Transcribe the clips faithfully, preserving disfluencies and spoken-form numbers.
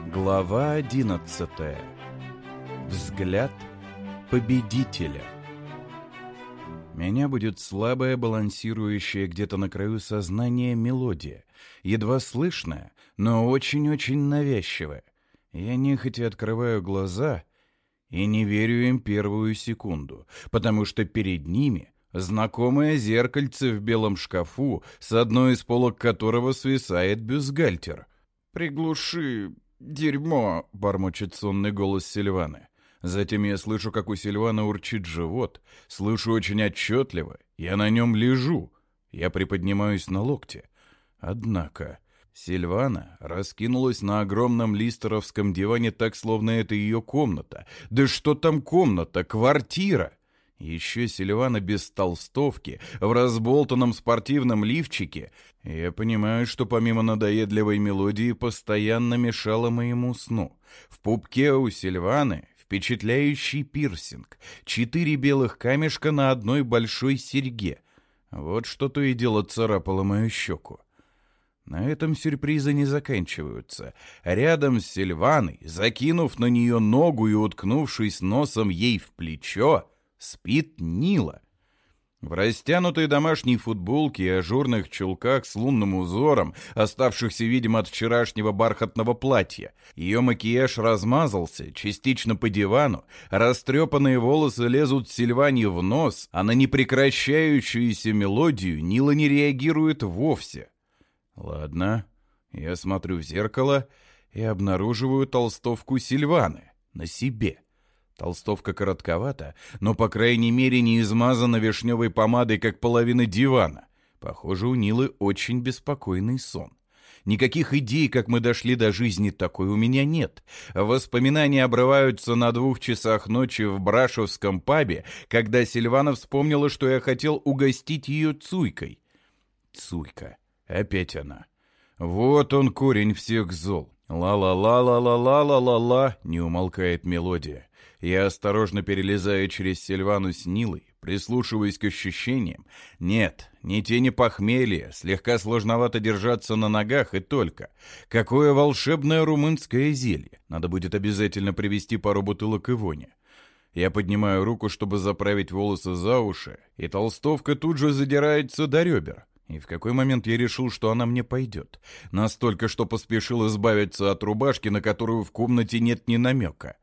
Глава одиннадцатая. Взгляд победителя. Меня будет слабая, балансирующая где-то на краю сознания мелодия, едва слышная, но очень-очень навязчивая. Я нехотя открываю глаза и не верю им первую секунду, потому что перед ними знакомое зеркальце в белом шкафу, с одной из полок которого свисает бюстгальтер. «Приглуши... дерьмо!» — бормочет сонный голос Сильваны. Затем я слышу, как у Сильваны урчит живот. Слышу очень отчетливо. Я на нем лежу. Я приподнимаюсь на локте. Однако Сильвана раскинулась на огромном листеровском диване так, словно это ее комната. Да что там комната? Квартира! Еще Сильвана без толстовки, в разболтанном спортивном лифчике. Я понимаю, что помимо надоедливой мелодии постоянно мешала моему сну. В пупке у Сильваны впечатляющий пирсинг. Четыре белых камешка на одной большой серьге. Вот что то и дело царапало мою щеку. На этом сюрпризы не заканчиваются. Рядом с Сильваной, закинув на нее ногу и уткнувшись носом ей в плечо, спит Нила. В растянутой домашней футболке и ажурных чулках с лунным узором, оставшихся, видимо, от вчерашнего бархатного платья. Ее макияж размазался, частично по дивану, растрепанные волосы лезут Сильване в нос, а на непрекращающуюся мелодию Нила не реагирует вовсе. Ладно, я смотрю в зеркало и обнаруживаю толстовку Сильваны на себе. Толстовка коротковата, но, по крайней мере, не измазана вишневой помадой, как половина дивана. Похоже, у Нилы очень беспокойный сон. Никаких идей, как мы дошли до жизни, такой у меня нет. Воспоминания обрываются на двух часах ночи в брашовском пабе, когда Сильвана вспомнила, что я хотел угостить ее цуйкой. Цуйка. Опять она. Вот он, корень всех зол. Ла-ла-ла-ла-ла-ла-ла-ла-ла, не умолкает мелодия. Я осторожно перелезаю через Сильвану с Нилой, прислушиваясь к ощущениям. Нет, ни тени похмелья, слегка сложновато держаться на ногах и только. Какое волшебное румынское зелье. Надо будет обязательно привезти пару бутылок Ивони. Я поднимаю руку, чтобы заправить волосы за уши, и толстовка тут же задирается до ребер. И в какой момент я решил, что она мне пойдет? Настолько, что поспешил избавиться от рубашки, на которую в комнате нет ни намека.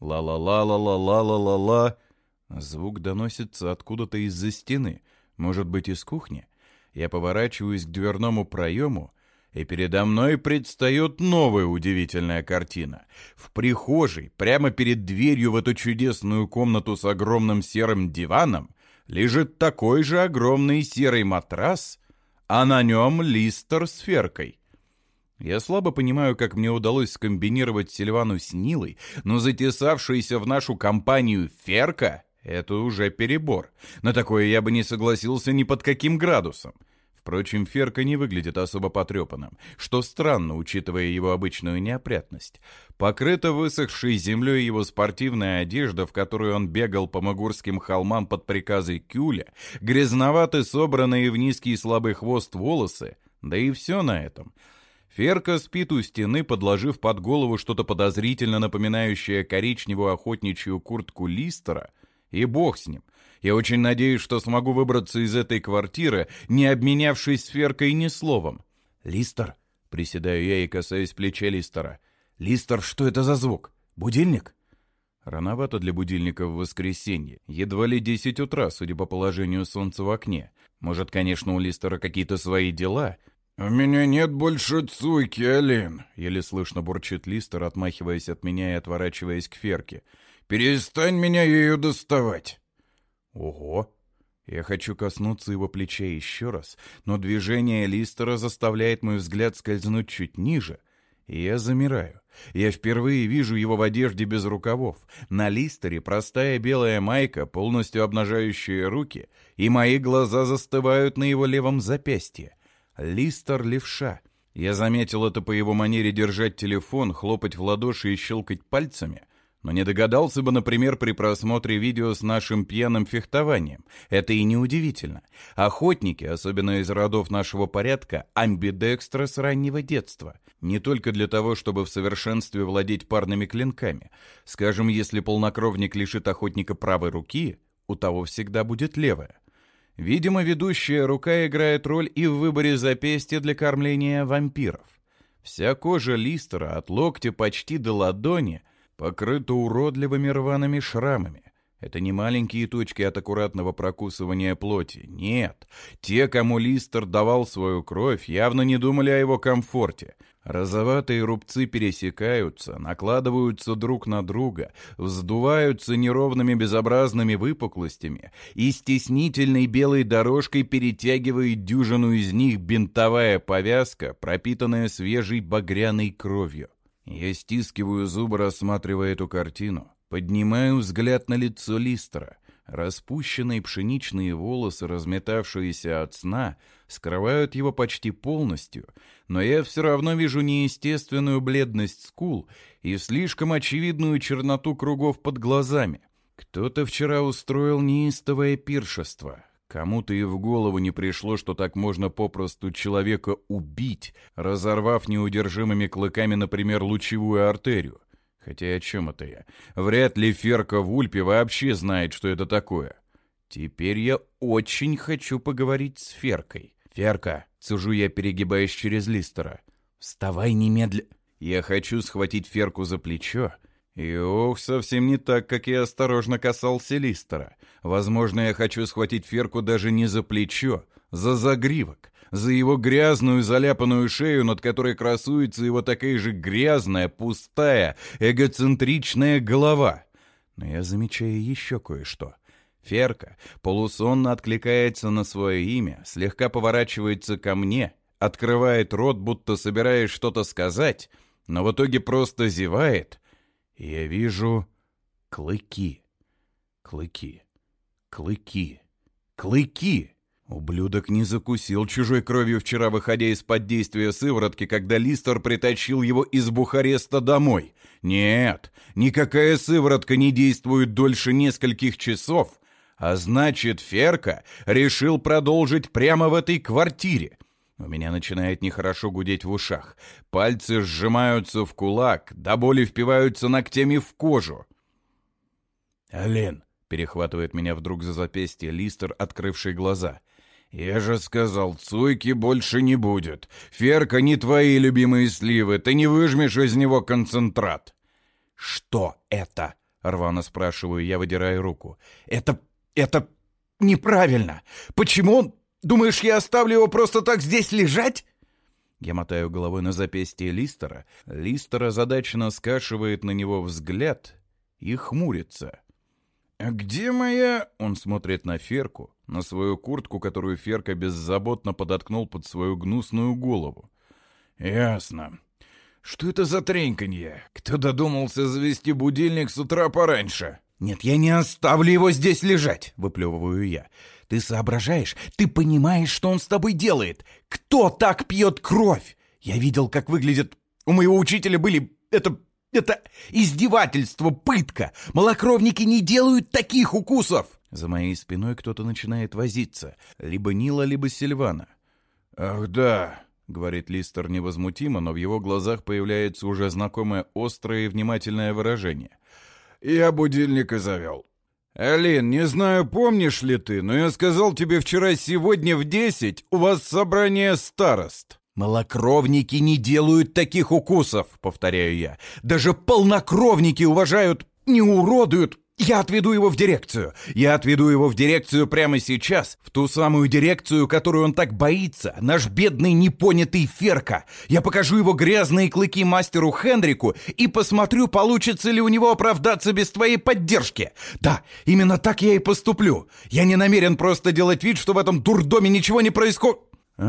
Ла-ла-ла-ла-ла-ла-ла-ла-ла. Звук доносится откуда-то из-за стены. Может быть, из кухни? Я поворачиваюсь к дверному проему, и передо мной предстает новая удивительная картина. В прихожей, прямо перед дверью в эту чудесную комнату с огромным серым диваном, лежит такой же огромный серый матрас, а на нем листер с феркой. Я слабо понимаю, как мне удалось скомбинировать Сильвану с Нилой, но затесавшаяся в нашу компанию ферка — это уже перебор. На такое я бы не согласился ни под каким градусом. Впрочем, ферка не выглядит особо потрепанным, что странно, учитывая его обычную неопрятность. Покрыта высохшей землей его спортивная одежда, в которой он бегал по Магурским холмам под приказой Кюля, грязноваты собранные в низкий слабый хвост волосы, да и все на этом. Ферка спит у стены, подложив под голову что-то подозрительно напоминающее коричневую охотничью куртку Листера, и бог с ним. Я очень надеюсь, что смогу выбраться из этой квартиры, не обменявшись с Феркой ни словом. «Листер?» — приседаю я и касаюсь плеча Листера. «Листер, что это за звук? Будильник?» Рановато для будильника в воскресенье. Едва ли десять утра, судя по положению солнца в окне. Может, конечно, у Листера какие-то свои дела. «У меня нет больше цуйки, Алин», — еле слышно бурчит Листер, отмахиваясь от меня и отворачиваясь к Ферке. «Перестань меня ею доставать». Ого! Я хочу коснуться его плеча еще раз, но движение Листера заставляет мой взгляд скользнуть чуть ниже, и я замираю. Я впервые вижу его в одежде без рукавов. На Листере простая белая майка, полностью обнажающая руки, и мои глаза застывают на его левом запястье. Листер левша. Я заметил это по его манере держать телефон, хлопать в ладоши и щелкать пальцами. Но не догадался бы, например, при просмотре видео с нашим пьяным фехтованием. Это и не удивительно. Охотники, особенно из родов нашего порядка, амбидекстры с раннего детства. Не только для того, чтобы в совершенстве владеть парными клинками. Скажем, если полнокровник лишит охотника правой руки, у того всегда будет левая. Видимо, ведущая рука играет роль и в выборе запястья для кормления вампиров. Вся кожа Листера от локтя почти до ладони покрыта уродливыми рваными шрамами. Это не маленькие точки от аккуратного прокусывания плоти. Нет, те, кому Листер давал свою кровь, явно не думали о его комфорте. Розоватые рубцы пересекаются, накладываются друг на друга, вздуваются неровными безобразными выпуклостями, и стеснительной белой дорожкой перетягивает дюжину из них бинтовая повязка, пропитанная свежей багряной кровью. Я стискиваю зубы, рассматривая эту картину. Поднимаю взгляд на лицо Листера. Распущенные пшеничные волосы, разметавшиеся от сна, скрывают его почти полностью, но я все равно вижу неестественную бледность скул и слишком очевидную черноту кругов под глазами. Кто-то вчера устроил неистовое пиршество. Кому-то и в голову не пришло, что так можно попросту человека убить, разорвав неудержимыми клыками, например, лучевую артерию. Хотя о чем это я? Вряд ли Ферка в Ульпе вообще знает, что это такое. Теперь я очень хочу поговорить с Феркой. «Ферка!» — цежу я, перегибаясь через Листера. «Вставай немедля!» Я хочу схватить Ферку за плечо. И ох, совсем не так, как я осторожно касался Листера. Возможно, я хочу схватить Ферку даже не за плечо, за загривок, за его грязную заляпанную шею, над которой красуется его такая же грязная, пустая, эгоцентричная голова. Но я замечаю еще кое-что. Ферка полусонно откликается на свое имя, слегка поворачивается ко мне, открывает рот, будто собираясь что-то сказать, но в итоге просто зевает. И я вижу клыки, клыки, клыки, клыки. Ублюдок не закусил чужой кровью вчера, выходя из-под действия сыворотки, когда Листер притащил его из Бухареста домой. Нет, никакая сыворотка не действует дольше нескольких часов, а значит, Ферка решил продолжить прямо в этой квартире. У меня начинает нехорошо гудеть в ушах. Пальцы сжимаются в кулак, до боли впиваются ногтями в кожу. «Ален», — перехватывает меня вдруг за запястье Листер, открывший глаза. «Я же сказал, цуйки больше не будет. Ферка не твои любимые сливы, ты не выжмешь из него концентрат». «Что это?» — рвано спрашиваю я, выдирая руку. «Это... это неправильно. Почему он... Думаешь, я оставлю его просто так здесь лежать?» Я мотаю головой на запястье Листера. Листер озадаченно скашивает на него взгляд и хмурится. «А где моя...» Он смотрит на Ферку, на свою куртку, которую Ферка беззаботно подоткнул под свою гнусную голову. «Ясно. Что это за треньканье? Кто додумался завести будильник с утра пораньше?» «Нет, я не оставлю его здесь лежать», — выплевываю я. «Ты соображаешь? Ты понимаешь, что он с тобой делает? Кто так пьет кровь? Я видел, как выглядит... У моего учителя были... Это... Это издевательство, пытка. Малокровники не делают таких укусов». За моей спиной кто-то начинает возиться. Либо Нила, либо Сильвана. «Ах да», — говорит Листер невозмутимо, но в его глазах появляется уже знакомое острое и внимательное выражение. «Я будильник и завел. Алин, не знаю, помнишь ли ты, но я сказал тебе вчера, сегодня в десять у вас собрание старост». «Малокровники не делают таких укусов», — повторяю я. «Даже полнокровники уважают, не уродуют. Я отведу его в дирекцию. Я отведу его в дирекцию прямо сейчас, в ту самую дирекцию, которую он так боится. Наш бедный непонятый Ферка. Я покажу его грязные клыки мастеру Хенрику и посмотрю, получится ли у него оправдаться без твоей поддержки. Да, именно так я и поступлю. Я не намерен просто делать вид, что в этом дурдоме ничего не происходит».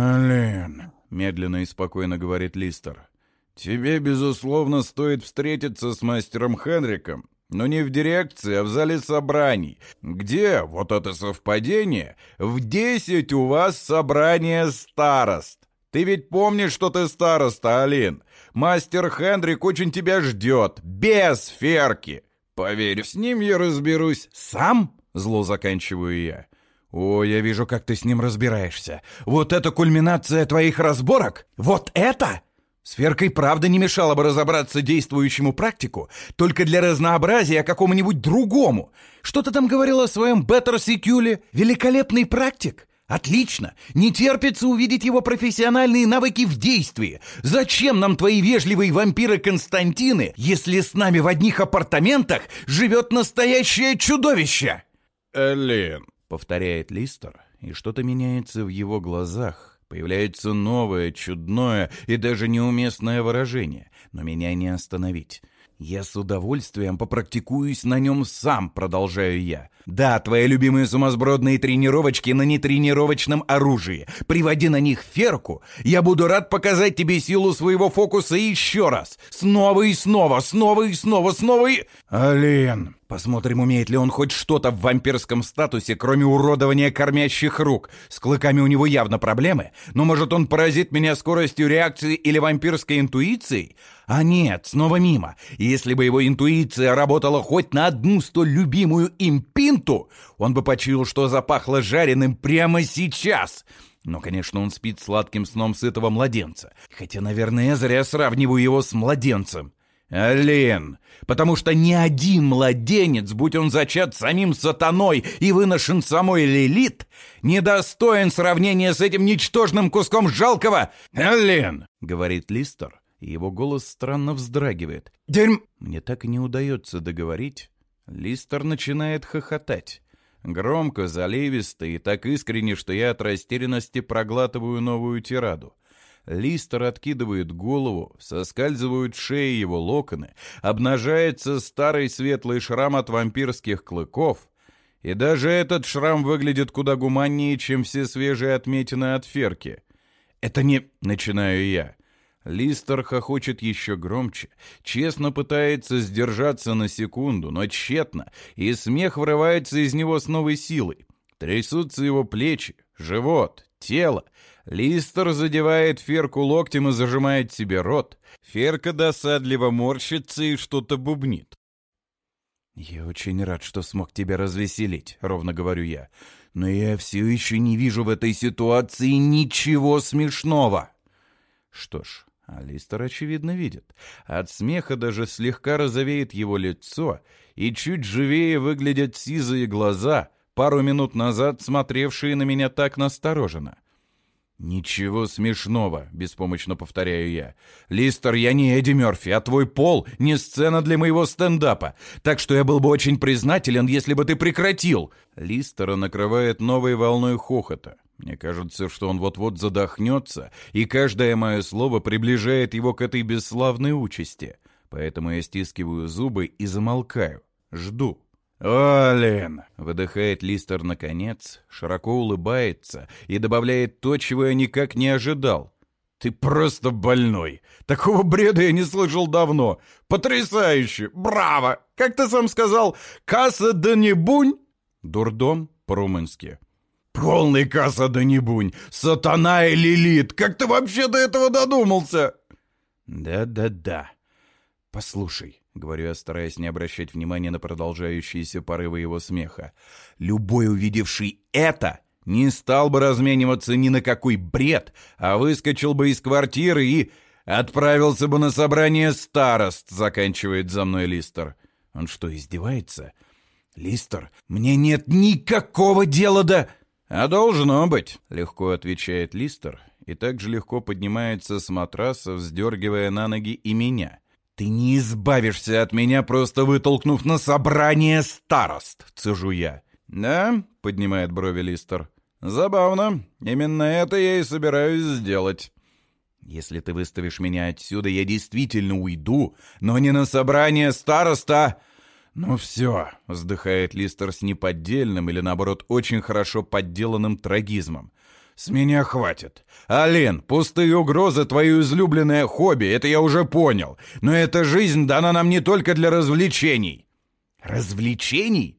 «Ален», — медленно и спокойно говорит Листер, — «тебе, безусловно, стоит встретиться с мастером Хенриком, но не в дирекции, а в зале собраний, где, вот это совпадение, в десять у вас собрание старост. Ты ведь помнишь, что ты староста, Алин? Мастер Хенрик очень тебя ждет, без Ферки. Поверь, с ним я разберусь. Сам? Зло заканчиваю я. О, я вижу, как ты с ним разбираешься. Вот это кульминация твоих разборок? Вот это? Сферка и правда не мешало бы разобраться действующему практику, только для разнообразия какому-нибудь другому. Что ты там говорил о своем Беттер-Секюле? Великолепный практик? Отлично! Не терпится увидеть его профессиональные навыки в действии. Зачем нам твои вежливые вампиры-Константины, если с нами в одних апартаментах живет настоящее чудовище? Эллен, повторяет Листер, и что-то меняется в его глазах. Появляется новое, чудное и даже неуместное выражение, но меня не остановить. Я с удовольствием попрактикуюсь на нем сам, продолжаю я. Да, твои любимые сумасбродные тренировочки на нетренировочном оружии. Приводи на них Ферку. Я буду рад показать тебе силу своего фокуса еще раз. Снова и снова, снова и снова, снова и... Ален, посмотрим, умеет ли он хоть что-то в вампирском статусе, кроме уродования кормящих рук. С клыками у него явно проблемы, но может он поразит меня скоростью реакции или вампирской интуицией? А нет, снова мимо. Если бы его интуиция работала хоть на одну столь любимую им пинту, он бы почуял, что запахло жареным прямо сейчас. Но, конечно, он спит сладким сном сытого младенца. Хотя, наверное, я зря сравниваю его с младенцем. Ален, потому что ни один младенец, будь он зачат самим сатаной и выношен самой Лилит, недостоин сравнения с этим ничтожным куском жалкого... Ален, говорит Листер, и его голос странно вздрагивает. Дерьм... Мне так и не удается договорить. Листер начинает хохотать. Громко, заливисто и так искренне, что я от растерянности проглатываю новую тираду. Листер откидывает голову, соскальзывают с шеи его локоны, обнажается старый светлый шрам от вампирских клыков, и даже этот шрам выглядит куда гуманнее, чем все свежие отметины от Ферки. «Это не...» — начинаю я. Листер хохочет еще громче, честно пытается сдержаться на секунду, но тщетно, и смех вырывается из него с новой силой. Трясутся его плечи, живот, тело. Листер задевает Ферку локтем и зажимает себе рот. Ферка досадливо морщится и что-то бубнит. «Я очень рад, что смог тебя развеселить», — ровно говорю я. «Но я все еще не вижу в этой ситуации ничего смешного». Что ж, а Листер, очевидно, видит. От смеха даже слегка розовеет его лицо, и чуть живее выглядят сизые глаза, пару минут назад смотревшие на меня так настороженно. «Ничего смешного», — беспомощно повторяю я. «Листер, я не Эдди Мерфи, а твой пол не сцена для моего стендапа, так что я был бы очень признателен, если бы ты прекратил». Листера накрывает новой волной хохота. Мне кажется, что он вот-вот задохнется, и каждое мое слово приближает его к этой бесславной участи. Поэтому я стискиваю зубы и замолкаю. Жду. «Ален!» — выдыхает Листер наконец, широко улыбается и добавляет то, чего я никак не ожидал. «Ты просто больной! Такого бреда я не слышал давно! Потрясающе! Браво! Как ты сам сказал, касса да не бунь?» «Дурдом» по-румынски. «Полный касса да не бунь! Сатана и Лилит! Как ты вообще до этого додумался?» «Да-да-да. Послушай», — говорю я, стараясь не обращать внимания на продолжающиеся порывы его смеха, «любой, увидевший это, не стал бы размениваться ни на какой бред, а выскочил бы из квартиры и отправился бы на собрание старост», — заканчивает за мной Листер. «Он что, издевается?» «Листер, мне нет никакого дела до...» «А должно быть», — легко отвечает Листер, и так же легко поднимается с матраса, вздергивая на ноги и меня. «Ты не избавишься от меня, просто вытолкнув на собрание старост», — цежу я. «Да?» — поднимает брови Листер. «Забавно. Именно это я и собираюсь сделать». «Если ты выставишь меня отсюда, я действительно уйду, но не на собрание староста...» «Ну все», — вздыхает Листер с неподдельным или, наоборот, очень хорошо подделанным трагизмом. «С меня хватит. Ален, пустые угрозы — твое излюбленное хобби, это я уже понял. Но эта жизнь дана нам не только для развлечений». «Развлечений?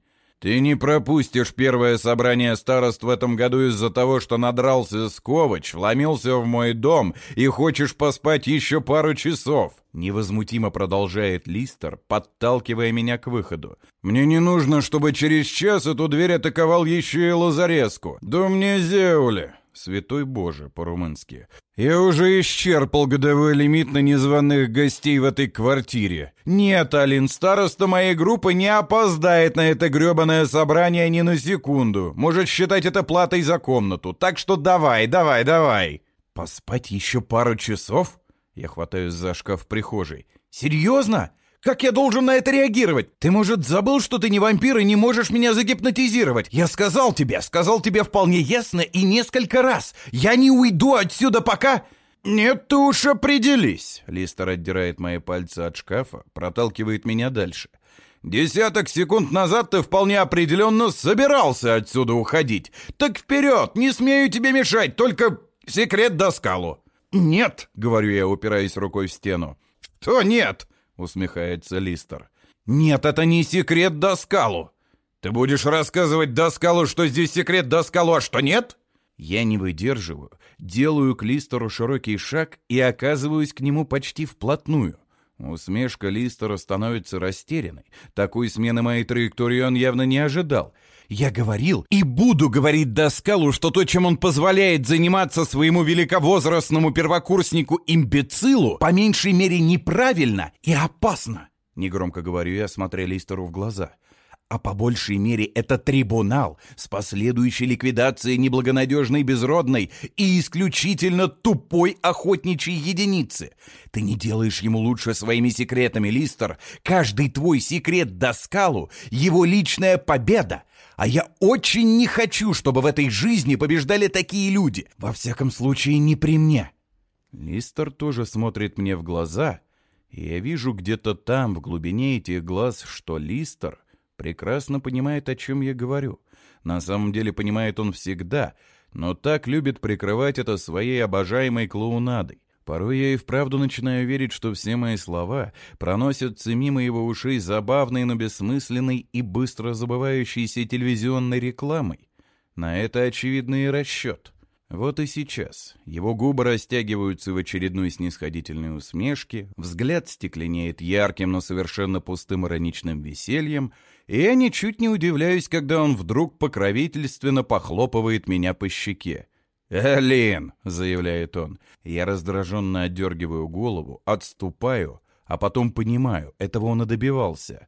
Ты не пропустишь первое собрание старост в этом году из-за того, что надрался с Ковач, вломился в мой дом и хочешь поспать еще пару часов. Невозмутимо продолжает Листер, подталкивая меня к выходу. Мне не нужно, чтобы через час эту дверь атаковал еще и Лазареску. Да мне зеули. Святой Боже, по-румынски. Я уже исчерпал годовой лимит на незваных гостей в этой квартире. Нет, Алин, староста моей группы не опоздает на это гребаное собрание ни на секунду. Может считать это платой за комнату. Так что давай, давай, давай. Поспать еще пару часов? Я хватаюсь за шкаф в прихожей. Серьезно? Как я должен на это реагировать? Ты, может, забыл, что ты не вампир и не можешь меня загипнотизировать? Я сказал тебе, сказал тебе вполне ясно и несколько раз. Я не уйду отсюда пока... Нет, ты уж определись. Листер отдирает мои пальцы от шкафа, проталкивает меня дальше. Десяток секунд назад ты вполне определенно собирался отсюда уходить. Так вперед, не смею тебе мешать, только секрет Даскалу. Нет, говорю я, упираясь рукой в стену. Что нет? Усмехается Листер. Нет, это не секрет Даскалу. Ты будешь рассказывать Даскалу, что здесь секрет Даскалу, а что нет? Я не выдерживаю, делаю к Листеру широкий шаг и оказываюсь к нему почти вплотную. Усмешка Листера становится растерянной. Такой смены моей траектории он явно не ожидал. Я говорил и буду говорить Даскалу, что то, чем он позволяет заниматься своему великовозрастному первокурснику-имбецилу, по меньшей мере неправильно и опасно. Негромко говорю я, смотря Листеру в глаза. А по большей мере это трибунал с последующей ликвидацией неблагонадежной безродной и исключительно тупой охотничьей единицы. Ты не делаешь ему лучше своими секретами, Листер. Каждый твой секрет Даскалу — его личная победа. А я очень не хочу, чтобы в этой жизни побеждали такие люди. Во всяком случае, не при мне. Листер тоже смотрит мне в глаза, и я вижу где-то там, в глубине этих глаз, что Листер прекрасно понимает, о чем я говорю. На самом деле понимает он всегда, но так любит прикрывать это своей обожаемой клоунадой. Порой я и вправду начинаю верить, что все мои слова проносятся мимо его ушей забавной, но бессмысленной и быстро забывающейся телевизионной рекламой. На это очевидный расчет. Вот и сейчас его губы растягиваются в очередной снисходительной усмешке, взгляд стекленеет ярким, но совершенно пустым ироничным весельем, и я ничуть не удивляюсь, когда он вдруг покровительственно похлопывает меня по щеке. «Алин!» — заявляет он. Я раздраженно отдергиваю голову, отступаю, а потом понимаю, этого он и добивался.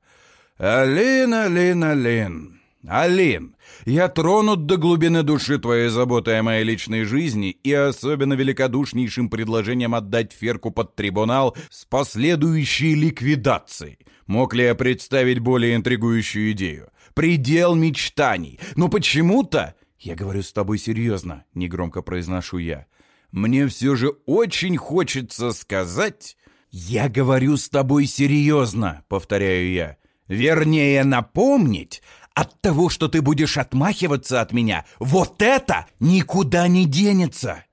«Алин, Алин, Алин! Алин! Я тронут до глубины души твоей заботой о моей личной жизни и особенно великодушнейшим предложением отдать Ферку под трибунал с последующей ликвидацией. Мог ли я представить более интригующую идею? Предел мечтаний! Но почему-то... «Я говорю с тобой серьезно», — негромко произношу я. «Мне все же очень хочется сказать...» «Я говорю с тобой серьезно», — повторяю я. «Вернее, напомнить, от того, что ты будешь отмахиваться от меня, вот это никуда не денется!»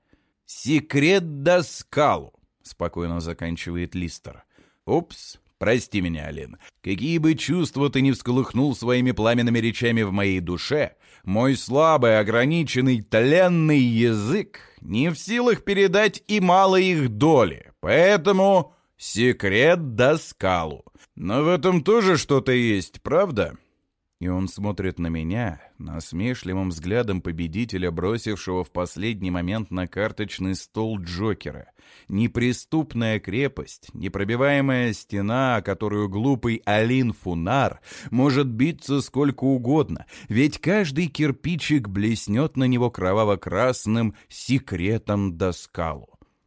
«Секрет Даскалу», — спокойно заканчивает Листер. «Упс, прости меня, Алин. Какие бы чувства ты ни всколыхнул своими пламенными речами в моей душе, мой слабый, ограниченный, тленный язык не в силах передать и мало их доли, поэтому секрет Даскалу. Но в этом тоже что-то есть, правда?» И он смотрит на меня насмешливым взглядом победителя, бросившего в последний момент на карточный стол Джокера. Неприступная крепость, непробиваемая стена, о которую глупый Алин Фунар может биться сколько угодно, ведь каждый кирпичик блеснет на него кроваво-красным секретом Даскалу.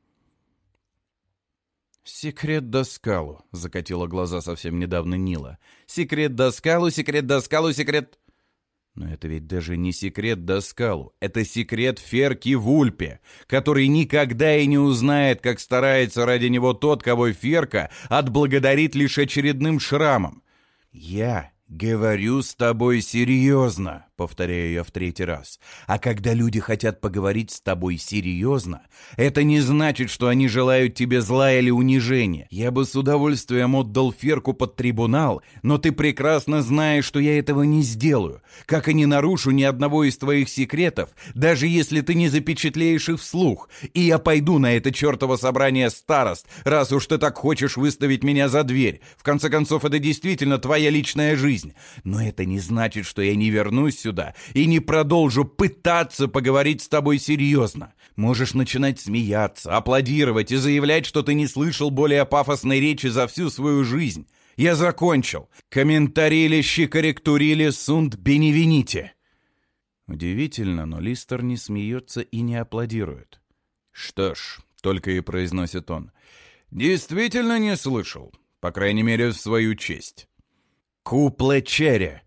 «Секрет Даскалу», — закатила глаза совсем недавно Нила. «Секрет Даскалу, секрет Даскалу, секрет...» Но это ведь даже не секрет Даскалу. Это секрет Ферки Вульпе, который никогда и не узнает, как старается ради него тот, кого Ферка отблагодарит лишь очередным шрамом. «Я говорю с тобой серьезно», повторяю я в третий раз. А когда люди хотят поговорить с тобой серьезно, это не значит, что они желают тебе зла или унижения. Я бы с удовольствием отдал Ферку под трибунал, но ты прекрасно знаешь, что я этого не сделаю. Как и не нарушу ни одного из твоих секретов, даже если ты не запечатлеешь их вслух. И я пойду на это чертово собрание старост, раз уж ты так хочешь выставить меня за дверь. В конце концов, это действительно твоя личная жизнь. Но это не значит, что я не вернусь сюда и не продолжу пытаться поговорить с тобой серьезно. Можешь начинать смеяться, аплодировать и заявлять, что ты не слышал более пафосной речи за всю свою жизнь. Я закончил. Комментарилище корректурили сунт беневените. Удивительно, но Листер не смеется и не аплодирует. Что ж, только и произносит он. Действительно не слышал. По крайней мере, в свою честь. Куплечере.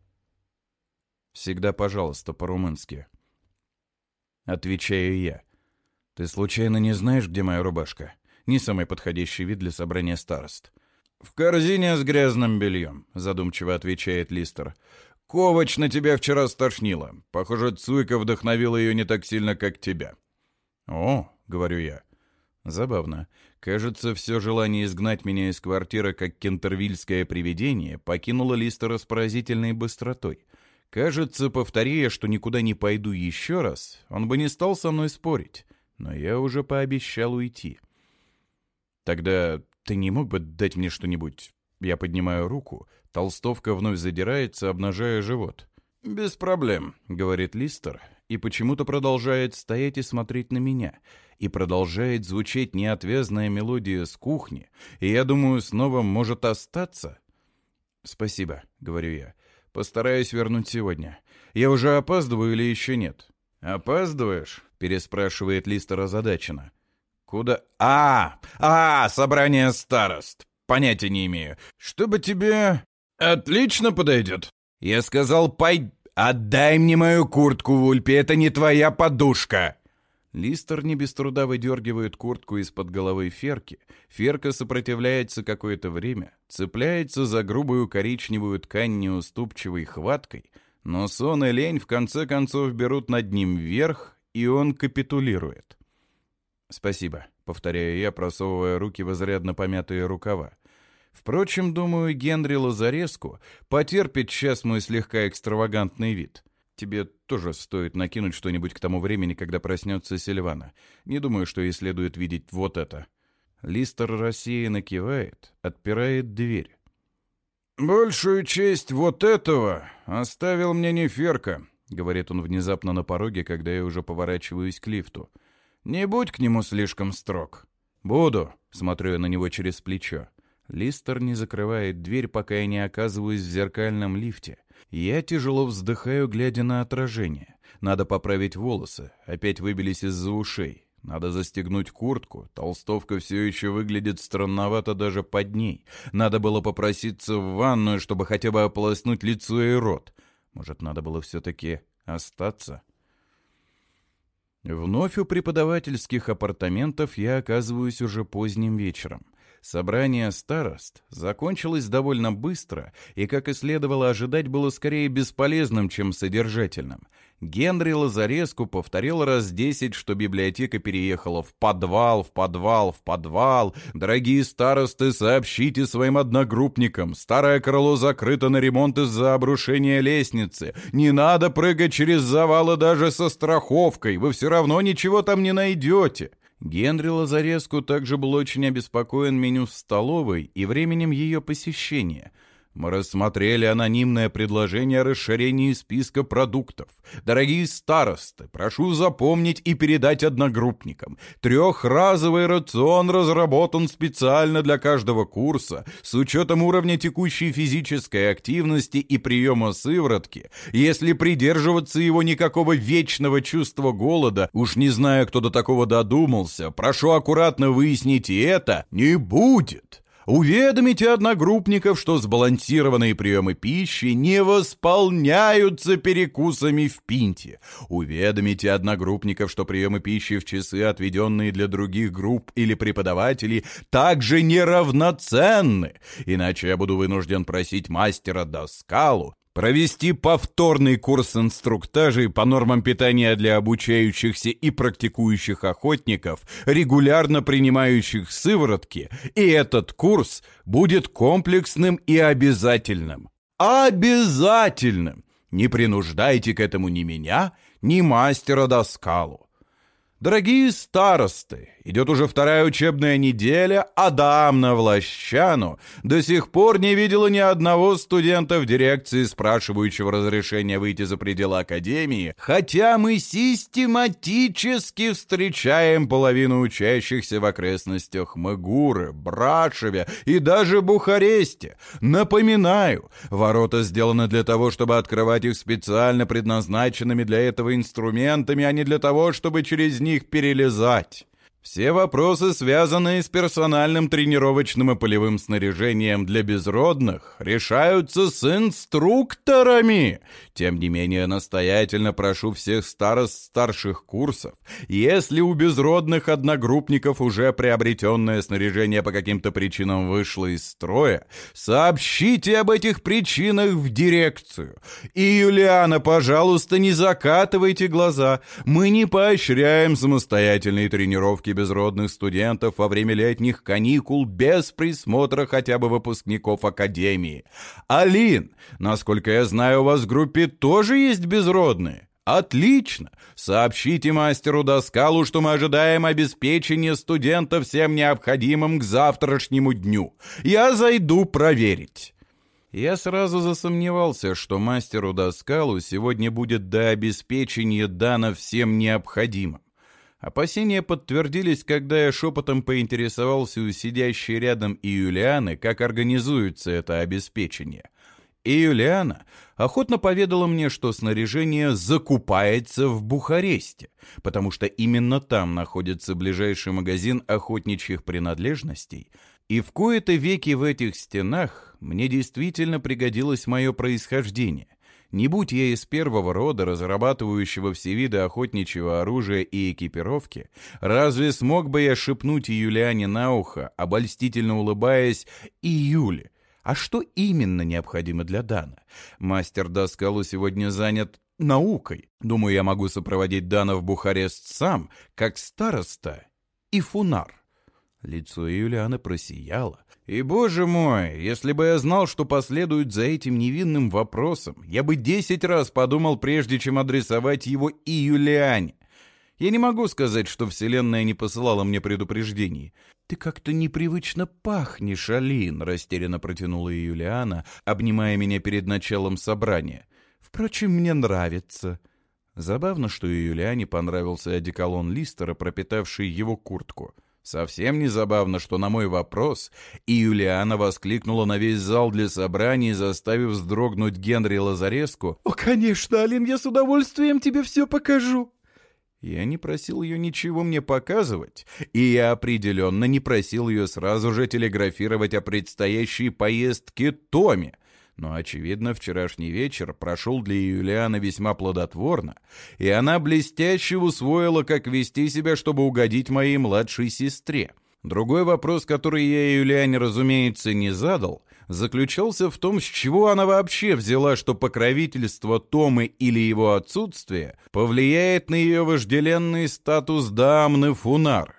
Всегда пожалуйста, по-румынски. Отвечаю я. Ты случайно не знаешь, где моя рубашка? Не самый подходящий вид для собрания старост. В корзине с грязным бельем, задумчиво отвечает Листер. Ковач на тебя вчера стошнило. Похоже, Цуйка вдохновила ее не так сильно, как тебя. О, говорю я. Забавно. Кажется, все желание изгнать меня из квартиры, как кентервильское привидение, покинуло Листера с поразительной быстротой. Кажется, повторяя, что никуда не пойду еще раз, он бы не стал со мной спорить. Но я уже пообещал уйти. Тогда ты не мог бы дать мне что-нибудь? Я поднимаю руку. Толстовка вновь задирается, обнажая живот. «Без проблем», — говорит Листер, и почему-то продолжает стоять и смотреть на меня. И продолжает звучать неотвязная мелодия с кухни, и я думаю, снова может остаться. «Спасибо», — говорю я. «Постараюсь вернуть сегодня. Я уже опаздываю или еще нет?» «Опаздываешь?» — переспрашивает Листер озадаченно. «Куда?» «А, а, собрание старост. Понятия не имею. Чтобы тебе... Отлично подойдет». Я сказал, пой... «Отдай мне мою куртку, Вульпи, это не твоя подушка!» Листер не без труда выдергивает куртку из-под головы Ферки. Ферка сопротивляется какое-то время, цепляется за грубую коричневую ткань неуступчивой хваткой, но сон и лень в конце концов берут над ним верх, и он капитулирует. «Спасибо», — повторяю я, просовывая руки в изрядно помятые рукава. Впрочем, думаю, Генри Лазареску потерпит сейчас мой слегка экстравагантный вид. Тебе тоже стоит накинуть что-нибудь к тому времени, когда проснется Сильвана. Не думаю, что ей следует видеть вот это. Листер рассеянно кивает, отпирает дверь. «Большую честь вот этого оставил мне не Ферка», — говорит он внезапно на пороге, когда я уже поворачиваюсь к лифту. «Не будь к нему слишком строг». «Буду», — смотрю я на него через плечо. Листер не закрывает дверь, пока я не оказываюсь в зеркальном лифте. Я тяжело вздыхаю, глядя на отражение. Надо поправить волосы, опять выбились из-за ушей. Надо застегнуть куртку, толстовка все еще выглядит странновато даже под ней. Надо было попроситься в ванную, чтобы хотя бы ополоснуть лицо и рот. Может, надо было все-таки остаться? Вновь у преподавательских апартаментов я оказываюсь уже поздним вечером. Собрание старост закончилось довольно быстро и, как и следовало ожидать, было скорее бесполезным, чем содержательным. Генри Лазареску повторил раз десять, что библиотека переехала в подвал, в подвал, в подвал. Дорогие старосты, сообщите своим одногруппникам. Старое крыло закрыто на ремонт из-за обрушения лестницы. Не надо прыгать через завалы даже со страховкой. Вы все равно ничего там не найдете. Генри Лазареску также был очень обеспокоен меню в столовой и временем ее посещения. Мы рассмотрели анонимное предложение о расширении списка продуктов. Дорогие старосты, прошу запомнить и передать одногруппникам. Трехразовый рацион разработан специально для каждого курса с учетом уровня текущей физической активности и приема сыворотки. Если придерживаться его, никакого вечного чувства голода, уж не знаю, кто до такого додумался, прошу аккуратно выяснить и это, не будет. Уведомите одногруппников, что сбалансированные приемы пищи не восполняются перекусами в пинте. Уведомите одногруппников, что приемы пищи в часы, отведенные для других групп или преподавателей, также неравноценны. Иначе я буду вынужден просить мастера Доскалу провести повторный курс инструктажей по нормам питания для обучающихся и практикующих охотников, регулярно принимающих сыворотки, и этот курс будет комплексным и обязательным. Обязательным! Не принуждайте к этому ни меня, ни мастера Доскалу. Дорогие старосты, идет уже вторая учебная неделя, а дамна Влащану до сих пор не видела ни одного студента в дирекции, спрашивающего разрешения выйти за пределы академии, хотя мы систематически встречаем половину учащихся в окрестностях Мыгуры, Брашеве и даже Бухаресте. Напоминаю, ворота сделаны для того, чтобы открывать их специально предназначенными для этого инструментами, а не для того, чтобы через них них перелезать. Все вопросы, связанные с персональным тренировочным и полевым снаряжением для безродных, решаются с инструкторами. Тем не менее, настоятельно прошу всех старост старших курсов, если у безродных одногруппников уже приобретенное снаряжение по каким-то причинам вышло из строя, сообщите об этих причинах в дирекцию. И, Юлиана, пожалуйста, не закатывайте глаза. Мы не поощряем самостоятельные тренировки безродных студентов во время летних каникул без присмотра хотя бы выпускников академии. Алин, насколько я знаю, у вас в группе тоже есть безродные? Отлично! Сообщите мастеру Доскалу, что мы ожидаем обеспечения студентов всем необходимым к завтрашнему дню. Я зайду проверить. Я сразу засомневался, что мастеру Доскалу сегодня будет до обеспечения дано всем необходимым. Опасения подтвердились, когда я шепотом поинтересовался у сидящей рядом Юлианы, как организуется это обеспечение. И Юлиана охотно поведала мне, что снаряжение закупается в Бухаресте, потому что именно там находится ближайший магазин охотничьих принадлежностей, и в кои-то веки в этих стенах мне действительно пригодилось мое происхождение. Не будь я из первого рода, разрабатывающего все виды охотничьего оружия и экипировки, разве смог бы я шепнуть Юлиане на ухо, обольстительно улыбаясь, «И Юле, а что именно необходимо для Дана? Мастер Доскалу сегодня занят наукой. Думаю, я могу сопроводить Дана в Бухарест сам, как староста и фунар». Лицо Юлианы просияло. И, боже мой, если бы я знал, что последует за этим невинным вопросом, я бы десять раз подумал, прежде чем адресовать его и Юлиане. Я не могу сказать, что Вселенная не посылала мне предупреждений. «Ты как-то непривычно пахнешь, Алин», — растерянно протянула Юлиана, обнимая меня перед началом собрания. «Впрочем, мне нравится». Забавно, что и Юлиане понравился одеколон Листера, пропитавший его куртку. Совсем не забавно, что на мой вопрос и Юлиана воскликнула на весь зал для собраний, заставив вздрогнуть Генри Лазареску: «О, конечно, Алин, я с удовольствием тебе все покажу». Я не просил ее ничего мне показывать, и я определенно не просил ее сразу же телеграфировать о предстоящей поездке Томе. Но, очевидно, вчерашний вечер прошел для Юлианы весьма плодотворно, и она блестяще усвоила, как вести себя, чтобы угодить моей младшей сестре. Другой вопрос, который я Юлиане, разумеется, не задал, заключался в том, с чего она вообще взяла, что покровительство Томы или его отсутствие повлияет на ее вожделенный статус дамны Фунар.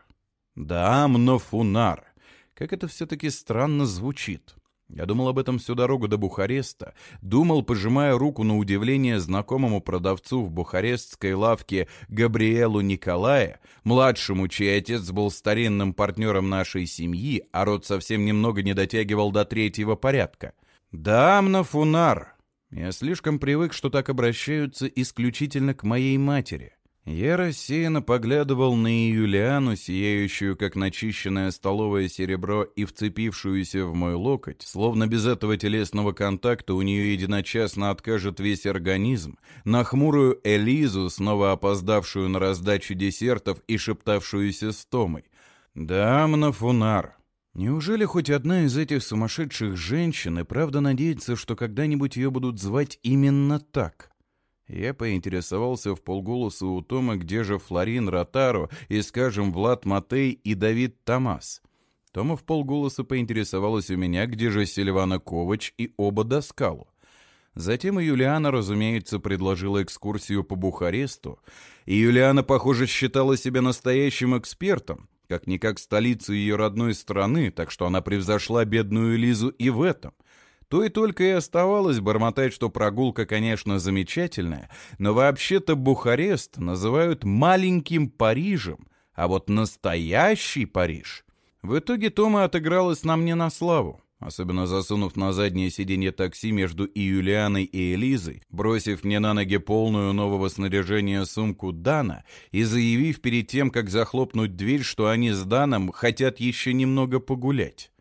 Дамна Фунар. Как это все-таки странно звучит. Я думал об этом всю дорогу до Бухареста, думал, пожимая руку на удивление знакомому продавцу в бухарестской лавке Габриэлу Николая, младшему, чей отец был старинным партнером нашей семьи, а род совсем немного не дотягивал до третьего порядка. Дамна Фунар. Я слишком привык, что так обращаются исключительно к моей матери. Я рассеянно поглядывал на Юлиану, сияющую, как начищенное столовое серебро, и вцепившуюся в мой локоть, словно без этого телесного контакта у нее единочасно откажет весь организм, на хмурую Элизу, снова опоздавшую на раздачу десертов и шептавшуюся с Томой: «Дамна Фунар, неужели хоть одна из этих сумасшедших женщин и правда надеется, что когда-нибудь ее будут звать именно так?» Я поинтересовался вполголоса у Тома, где же Флорин Ротаро и, скажем, Влад Матей и Давид Томас. Тома вполголоса поинтересовалась у меня, где же Сильвана Ковач и оба Доскалу. Затем и Юлиана, разумеется, предложила экскурсию по Бухаресту, и Юлиана, похоже, считала себя настоящим экспертом, как-никак столица ее родной страны, так что она превзошла бедную Лизу и в этом. То и только и оставалось бормотать, что прогулка, конечно, замечательная, но вообще-то Бухарест называют маленьким Парижем, а вот настоящий Париж. В итоге Тома отыгралась на мне на славу, особенно засунув на заднее сиденье такси между и Юлианой, и Элизой, бросив мне на ноги полную нового снаряжения сумку Дана и заявив перед тем, как захлопнуть дверь, что они с Даном хотят еще немного погулять.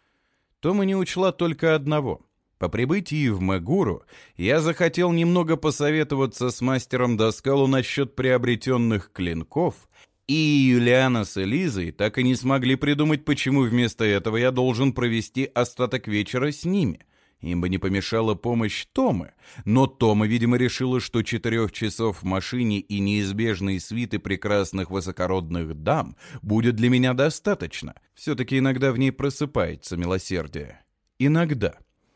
Тома не учла только одного. По прибытии в Мегуру я захотел немного посоветоваться с мастером Даскалу насчет приобретенных клинков, и Юлиана с Элизой так и не смогли придумать, почему вместо этого я должен провести остаток вечера с ними. Им бы не помешала помощь Томы, но Тома, видимо, решила, что четырех часов в машине и неизбежной свиты прекрасных высокородных дам будет для меня достаточно. Все-таки иногда в ней просыпается милосердие. Иногда.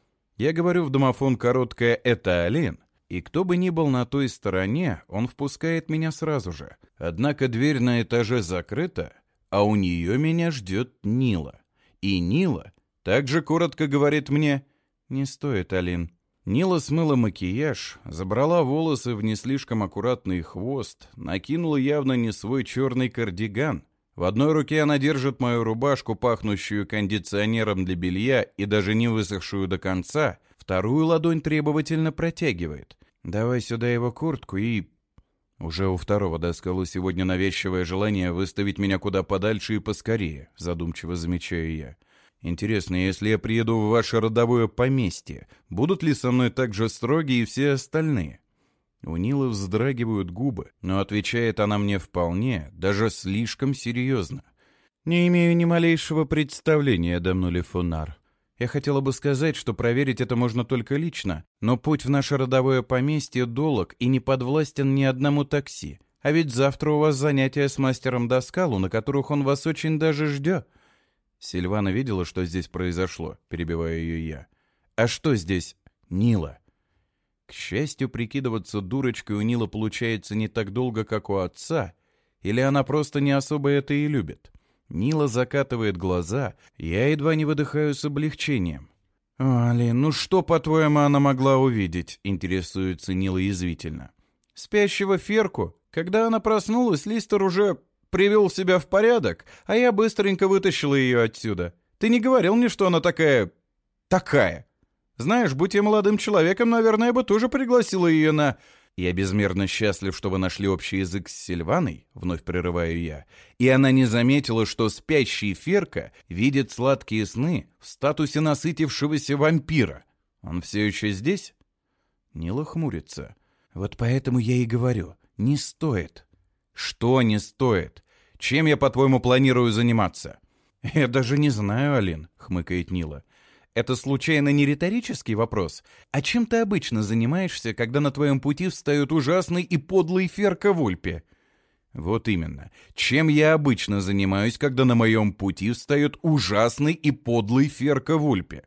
Я говорю в домофон короткое «это Алин», и кто бы ни был на той стороне, он впускает меня сразу же. Однако дверь на этаже закрыта, а у нее меня ждет Нила. И Нила также коротко говорит мне «не стоит, Алин». Нила смыла макияж, забрала волосы в не слишком аккуратный хвост, накинула явно не свой черный кардиган. В одной руке она держит мою рубашку, пахнущую кондиционером для белья и даже не высохшую до конца, вторую ладонь требовательно протягивает. «Давай сюда его куртку и...» Уже у второго Даскалу сегодня навязчивое желание выставить меня куда подальше и поскорее, задумчиво замечаю я. Интересно, если я приеду в ваше родовое поместье, будут ли со мной так же строгие и все остальные? У Нилы вздрагивают губы, но отвечает она мне вполне, даже слишком серьезно. «Не имею ни малейшего представления, Дамнули Фунар. Я хотела бы сказать, что проверить это можно только лично, но путь в наше родовое поместье долог и не подвластен ни одному такси. А ведь завтра у вас занятия с мастером Даскалу, на которых он вас очень даже ждет». Сильвана видела, что здесь произошло, перебивая ее я. «А что здесь, Нила?» К счастью, прикидываться дурочкой у Нилы получается не так долго, как у отца, или она просто не особо это и любит. Нила закатывает глаза, я едва не выдыхаю с облегчением. «Алин, ну что, по-твоему, она могла увидеть?» — интересуется Нила язвительно. «Спящего Ферку? Когда она проснулась, Листер уже привел себя в порядок, а я быстренько вытащила ее отсюда. Ты не говорил мне, что она такая... такая. Знаешь, будь я молодым человеком, наверное, я бы тоже пригласила ее на...» «Я безмерно счастлив, что вы нашли общий язык с Сильваной», — вновь прерываю я. «И она не заметила, что спящий Ферка видит сладкие сны в статусе насытившегося вампира. Он все еще здесь?» Нила хмурится. «Вот поэтому я и говорю, не стоит». «Что не стоит? Чем я, по-твоему, планирую заниматься?» «Я даже не знаю, Алин», — хмыкает Нила. «Это случайно не риторический вопрос? А чем ты обычно занимаешься, когда на твоем пути встает ужасный и подлый Ферка Вульпе?» «Вот именно. Чем я обычно занимаюсь, когда на моем пути встает ужасный и подлый Ферка Вульпе?»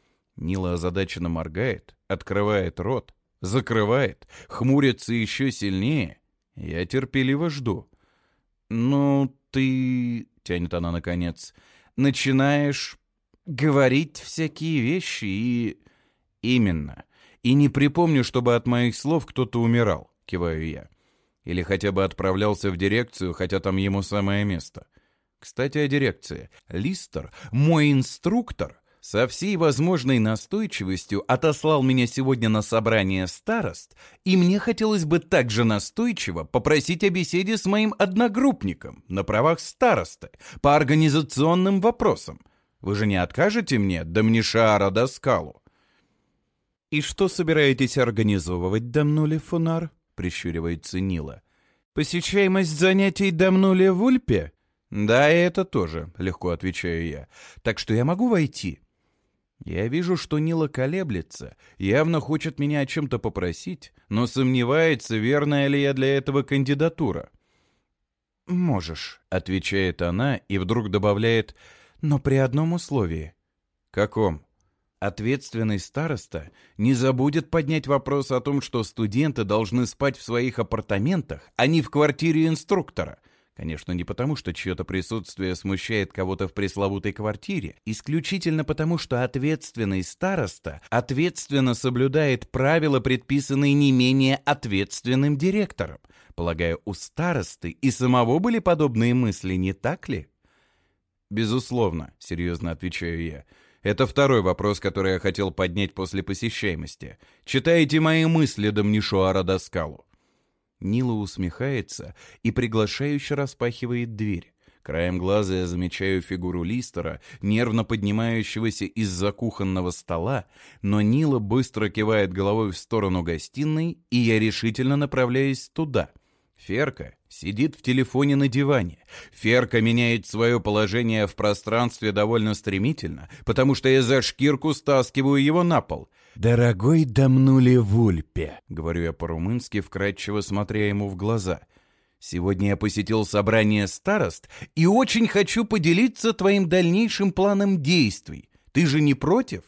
Нила озадаченно моргает, открывает рот, закрывает, хмурится еще сильнее. Я терпеливо жду. «Ну, ты...» — тянет она наконец. «Начинаешь... говорить всякие вещи и...» «Именно. И не припомню, чтобы от моих слов кто-то умирал», — киваю я. «Или хотя бы отправлялся в дирекцию, хотя там ему самое место. Кстати, о дирекции. Листер, мой инструктор, со всей возможной настойчивостью отослал меня сегодня на собрание старост, и мне хотелось бы также настойчиво попросить о беседе с моим одногруппником на правах старосты по организационным вопросам. Вы же не откажете мне, Дамнишаара Даскалу?» «И что собираетесь организовывать, Дамнули Фунар?» — прищуривается Нила. «Посещаемость занятий Дамнули Вульпе?» «Да, и это тоже», — легко отвечаю я. «Так что я могу войти?» Я вижу, что Нила колеблется, явно хочет меня о чем-то попросить, но сомневается, верная ли я для этого кандидатура. «Можешь», — отвечает она и вдруг добавляет: «но при одном условии». «Каком?» Ответственный староста не забудет поднять вопрос о том, что студенты должны спать в своих апартаментах, а не в квартире инструктора. Конечно, не потому, что чье-то присутствие смущает кого-то в пресловутой квартире, исключительно потому, что ответственный староста ответственно соблюдает правила, предписанные не менее ответственным директором. Полагаю, у старосты и самого были подобные мысли, не так ли? Безусловно, серьезно отвечаю я. Это второй вопрос, который я хотел поднять после посещаемости. Читаете мои мысли, Дамнишуара Даскалу? Нила усмехается и приглашающе распахивает дверь. Краем глаза я замечаю фигуру Листера, нервно поднимающегося из-за кухонного стола, но Нила быстро кивает головой в сторону гостиной, и я решительно направляюсь туда. Ферка сидит в телефоне на диване. Ферка меняет свое положение в пространстве довольно стремительно, потому что я за шкирку стаскиваю его на пол. «Дорогой Дамнули Вульпе», — говорю я по-румынски, вкратчиво смотря ему в глаза, «сегодня я посетил собрание старост и очень хочу поделиться твоим дальнейшим планом действий. Ты же не против?»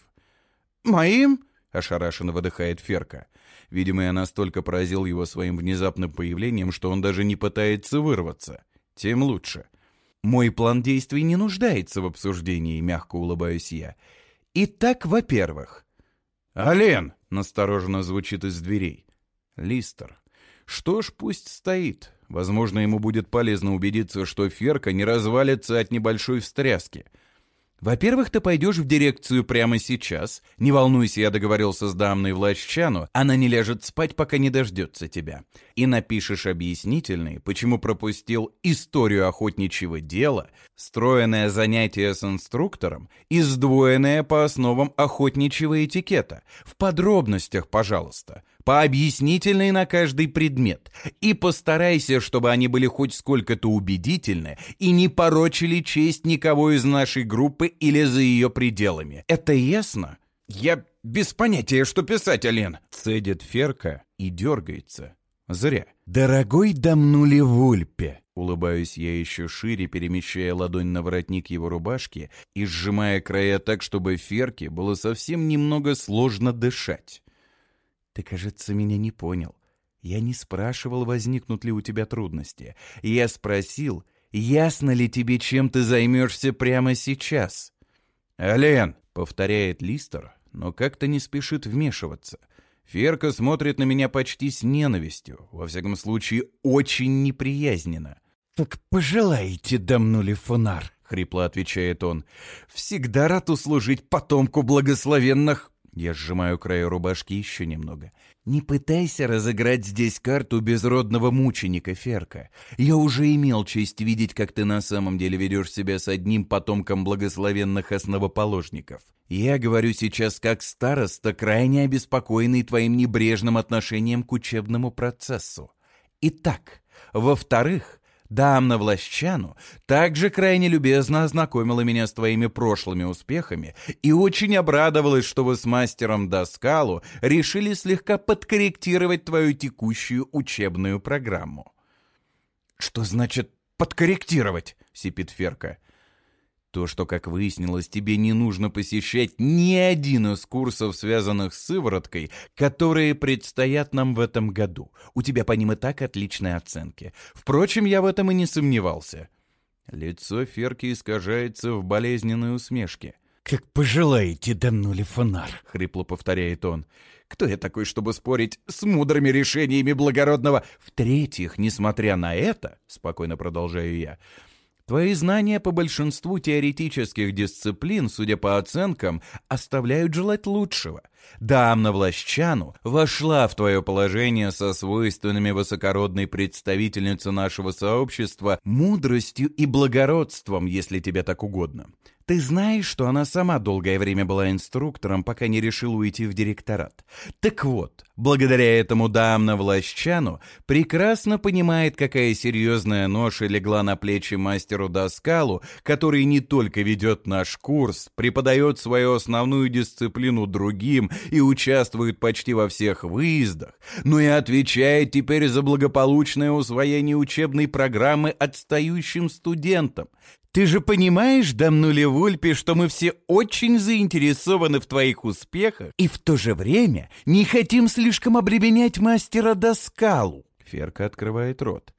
«Моим?» — ошарашенно выдыхает Ферка. Видимо, я настолько поразил его своим внезапным появлением, что он даже не пытается вырваться. Тем лучше. Мой план действий не нуждается в обсуждении, мягко улыбаюсь я. Итак, во-первых... «Ален!» — настороженно звучит из дверей. «Листер. Что ж, пусть стоит. Возможно, ему будет полезно убедиться, что Ферка не развалится от небольшой встряски. Во-первых, ты пойдешь в дирекцию прямо сейчас. Не волнуйся, я договорился с дамной Влащану, она не ляжет спать, пока не дождется тебя. И напишешь объяснительный, почему пропустил историю охотничьего дела, стройное занятие с инструктором и сдвоенное по основам охотничьего этикета. В подробностях, пожалуйста. По объяснительной на каждый предмет. И постарайся, чтобы они были хоть сколько-то убедительны и не порочили честь никого из нашей группы или за ее пределами. Это ясно? Я без понятия, что писать, Ален. Цедит Ферка и дергается. Зря. Дорогой Дамнули Вульпе. Улыбаюсь я еще шире, перемещая ладонь на воротник его рубашки и сжимая края так, чтобы Ферке было совсем немного сложно дышать. Ты, кажется, меня не понял. Я не спрашивал, возникнут ли у тебя трудности. Я спросил, ясно ли тебе, чем ты займешься прямо сейчас? «Ален!» — повторяет Листер, но как-то не спешит вмешиваться. Ферка смотрит на меня почти с ненавистью, во всяком случае, очень неприязненно. «Так пожелаете, Дамнули Фонар!» — хрипло отвечает он. «Всегда рад услужить потомку благословенных...» Я сжимаю край рубашки еще немного. «Не пытайся разыграть здесь карту безродного мученика, Ферка. Я уже имел честь видеть, как ты на самом деле ведешь себя с одним потомком благословенных основоположников. Я говорю сейчас как староста, крайне обеспокоенный твоим небрежным отношением к учебному процессу. Итак, во-вторых, дамна Влащану также крайне любезно ознакомила меня с твоими прошлыми успехами и очень обрадовалась, что вы с мастером Даскалу решили слегка подкорректировать твою текущую учебную программу». «Что значит подкорректировать?» — сипит Ферка. «То, что, как выяснилось, тебе не нужно посещать ни один из курсов, связанных с сывороткой, которые предстоят нам в этом году. У тебя по ним и так отличные оценки. Впрочем, я в этом и не сомневался». Лицо Ферки искажается в болезненной усмешке. «Как пожелаете, Дамнули Фонар», — хрипло повторяет он. «Кто я такой, чтобы спорить с мудрыми решениями благородного? В-третьих, несмотря на это, — спокойно продолжаю я, — твои знания по большинству теоретических дисциплин, судя по оценкам, оставляют желать лучшего. Дамна Влащану вошла в твое положение со свойственными высокородной представительнице нашего сообщества мудростью и благородством, если тебе так угодно. Ты знаешь, что она сама долгое время была инструктором, пока не решила уйти в директорат. Так вот, благодаря этому дамна Влащану прекрасно понимает, какая серьезная ноша легла на плечи мастеру Даскалу, который не только ведет наш курс, преподает свою основную дисциплину другим и участвует почти во всех выездах, но и отвечает теперь за благополучное усвоение учебной программы отстающим студентам. Ты же понимаешь, Дамнули Вульпе, что мы все очень заинтересованы в твоих успехах и в то же время не хотим слишком обременять мастера Доскалу. Ферка открывает рот.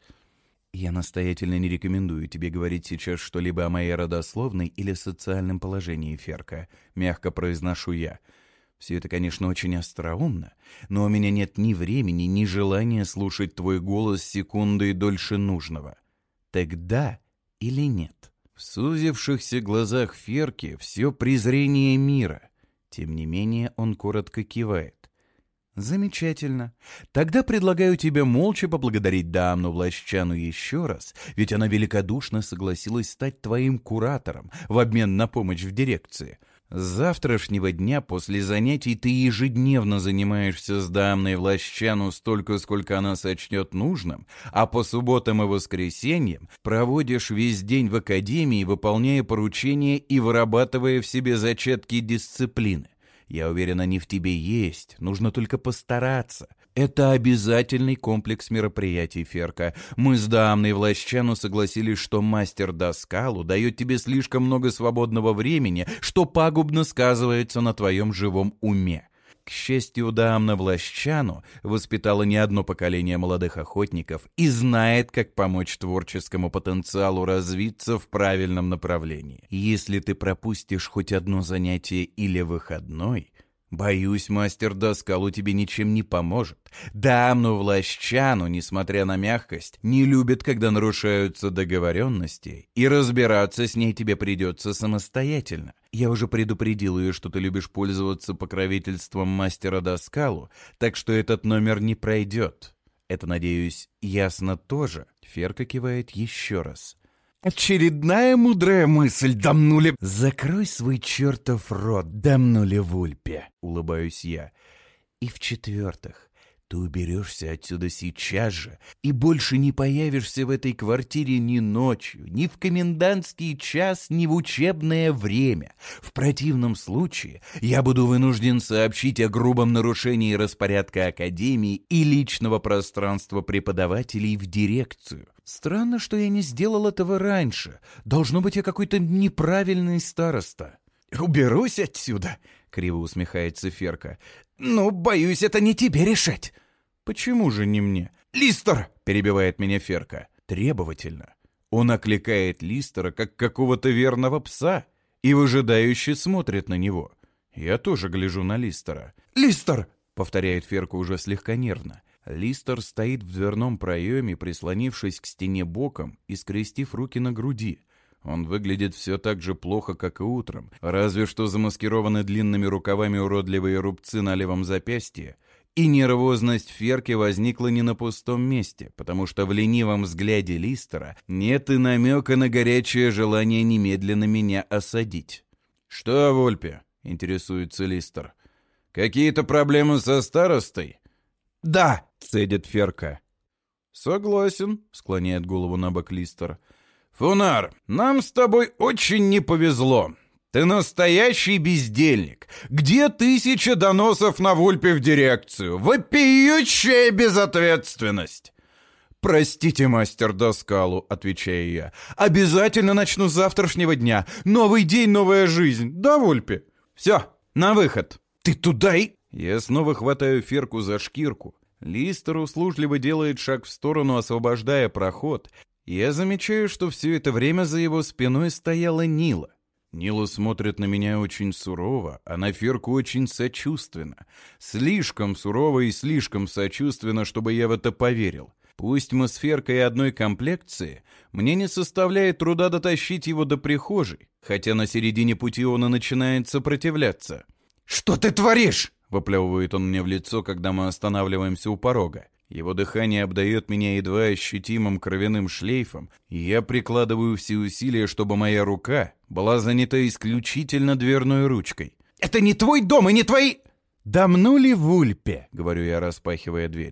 Я настоятельно не рекомендую тебе говорить сейчас что-либо о моей родословной или социальном положении, Ферка, мягко произношу я. Все это, конечно, очень остроумно, но у меня нет ни времени, ни желания слушать твой голос секунды дольше нужного. Тогда или нет? В сузившихся глазах Ферки все презрение мира. Тем не менее он коротко кивает. Замечательно. Тогда предлагаю тебе молча поблагодарить Дамну Влащану еще раз, ведь она великодушно согласилась стать твоим куратором в обмен на помощь в дирекции. С завтрашнего дня после занятий ты ежедневно занимаешься с Дамной Влащану столько, сколько она сочтет нужным, а по субботам и воскресеньям проводишь весь день в академии, выполняя поручения и вырабатывая в себе зачатки дисциплины. Я уверен, они в тебе есть, нужно только постараться. Это обязательный комплекс мероприятий, Ферка. Мы с Дамной Влащану согласились, что мастер Доскалу дает тебе слишком много свободного времени, что пагубно сказывается на твоем живом уме. К счастью, Дамна Влащану воспитала не одно поколение молодых охотников и знает, как помочь творческому потенциалу развиться в правильном направлении. Если ты пропустишь хоть одно занятие или выходной, боюсь, мастер Доскалу тебе ничем не поможет. Дамну Влащану, несмотря на мягкость, не любит, когда нарушаются договоренности, и разбираться с ней тебе придется самостоятельно. Я уже предупредил ее, что ты любишь пользоваться покровительством мастера Доскалу, так что этот номер не пройдет. Это, надеюсь, ясно тоже. Ферка кивает еще раз. Очередная мудрая мысль, Дамнули... Закрой свой чертов рот, Дамнули Вульпе, улыбаюсь я. И в-четвертых, ты уберешься отсюда сейчас же и больше не появишься в этой квартире ни ночью, ни в комендантский час, ни в учебное время. В противном случае я буду вынужден сообщить о грубом нарушении распорядка академии и личного пространства преподавателей в дирекцию. Странно, что я не сделал этого раньше. Должно быть, я какой-то неправильный староста. «Уберусь отсюда», — криво усмехается Ферка. «Ну, боюсь, это не тебе решать». «Почему же не мне?» «Листер!» — перебивает меня Ферка. Требовательно. Он окликает Листера, как какого-то верного пса, и выжидающе смотрит на него. Я тоже гляжу на Листера. «Листер!» — повторяет Ферка уже слегка нервно. Листер стоит в дверном проеме, прислонившись к стене боком и скрестив руки на груди. Он выглядит все так же плохо, как и утром, разве что замаскированы длинными рукавами уродливые рубцы на левом запястье, и нервозность Ферки возникла не на пустом месте, потому что в ленивом взгляде Листера нет и намека на горячее желание немедленно меня осадить. «Что, Вульпе?» — интересуется Листер. «Какие-то проблемы со старостой?» «Да!» — цедит Ферка. «Согласен», — склоняет голову на бок Листер. «Фунар, нам с тобой очень не повезло. Ты настоящий бездельник. Где тысяча доносов на Вульпе в дирекцию? Вопиющая безответственность!» «Простите, мастер Доскалу», — отвечаю я. «Обязательно начну с завтрашнего дня. Новый день, новая жизнь. Да, Вульпе? Все, на выход. Ты туда и...» Я снова хватаю Ферку за шкирку. Листер услужливо делает шаг в сторону, освобождая проход. Я замечаю, что все это время за его спиной стояла Нила. Нила смотрит на меня очень сурово, а на Ферку очень сочувственно. Слишком сурово и слишком сочувственно, чтобы я в это поверил. Пусть мы с Феркой одной комплекции, мне не составляет труда дотащить его до прихожей, хотя на середине пути он и начинает сопротивляться. «Что ты творишь?» — выплевывает он мне в лицо, когда мы останавливаемся у порога. Его дыхание обдает меня едва ощутимым кровяным шлейфом, и я прикладываю все усилия, чтобы моя рука была занята исключительно дверной ручкой. «Это не твой дом и не твои...» «Дамнули Вульпе», — говорю я, распахивая дверь.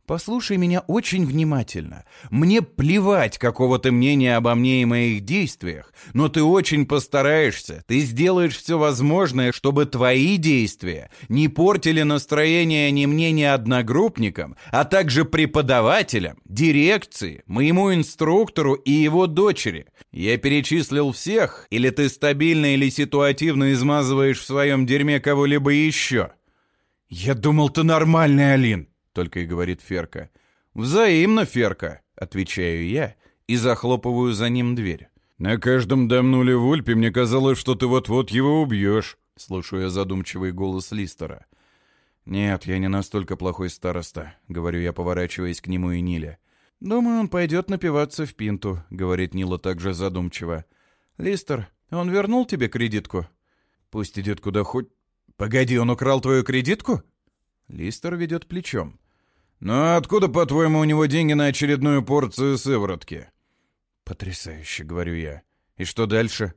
Послушай меня очень внимательно. Мне плевать, какого ты мнения обо мне и моих действиях, но ты очень постараешься, ты сделаешь все возможное, чтобы твои действия не портили настроение ни мне, ни одногруппникам, а также преподавателям, дирекции, моему инструктору и его дочери. Я перечислил всех, или ты стабильно или ситуативно измазываешь в своем дерьме кого-либо еще? Я думал, ты нормальный, Алин. Только и говорит Ферка. «Взаимно, Ферка», — отвечаю я и захлопываю за ним дверь. «На каждом дамнуле в Ульпе мне казалось, что ты вот-вот его убьешь», — слышу я задумчивый голос Листера. «Нет, я не настолько плохой староста», — говорю я, поворачиваясь к нему и Ниле. «Думаю, он пойдет напиваться в пинту», — говорит Нила также задумчиво. «Листер, он вернул тебе кредитку?» «Пусть идет куда хоть...» «Погоди, он украл твою кредитку?» Листер ведет плечом. «Ну откуда, по-твоему, у него деньги на очередную порцию сыворотки?» «Потрясающе», — говорю я. «И что дальше?»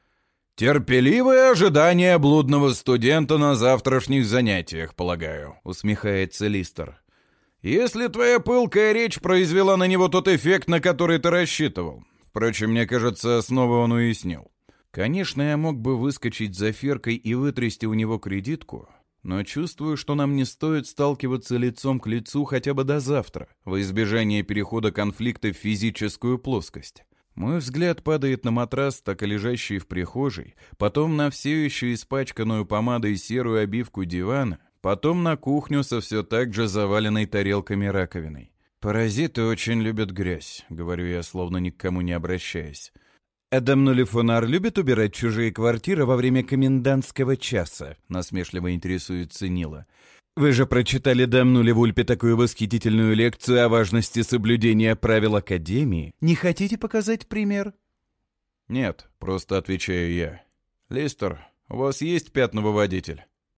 «Терпеливое ожидание блудного студента на завтрашних занятиях, полагаю», — усмехается Листер. «Если твоя пылкая речь произвела на него тот эффект, на который ты рассчитывал. Впрочем, мне кажется, основы он уяснил. Конечно, я мог бы выскочить за Феркой и вытрясти у него кредитку, но чувствую, что нам не стоит сталкиваться лицом к лицу хотя бы до завтра, во избежание перехода конфликта в физическую плоскость. Мой взгляд падает на матрас, так и лежащий в прихожей, потом на все еще испачканную помадой серую обивку дивана, потом на кухню со все так же заваленной тарелками раковиной. «Паразиты очень любят грязь», — говорю я, словно ни к кому не обращаясь. «Адамнули Фонар любит убирать чужие квартиры во время комендантского часа?» — насмешливо интересуется Нила. «Вы же прочитали Дамнули в Ульпе такую восхитительную лекцию о важности соблюдения правил Академии. Не хотите показать пример?» «Нет», — просто отвечаю я. «Листер, у вас есть пятновыводитель?»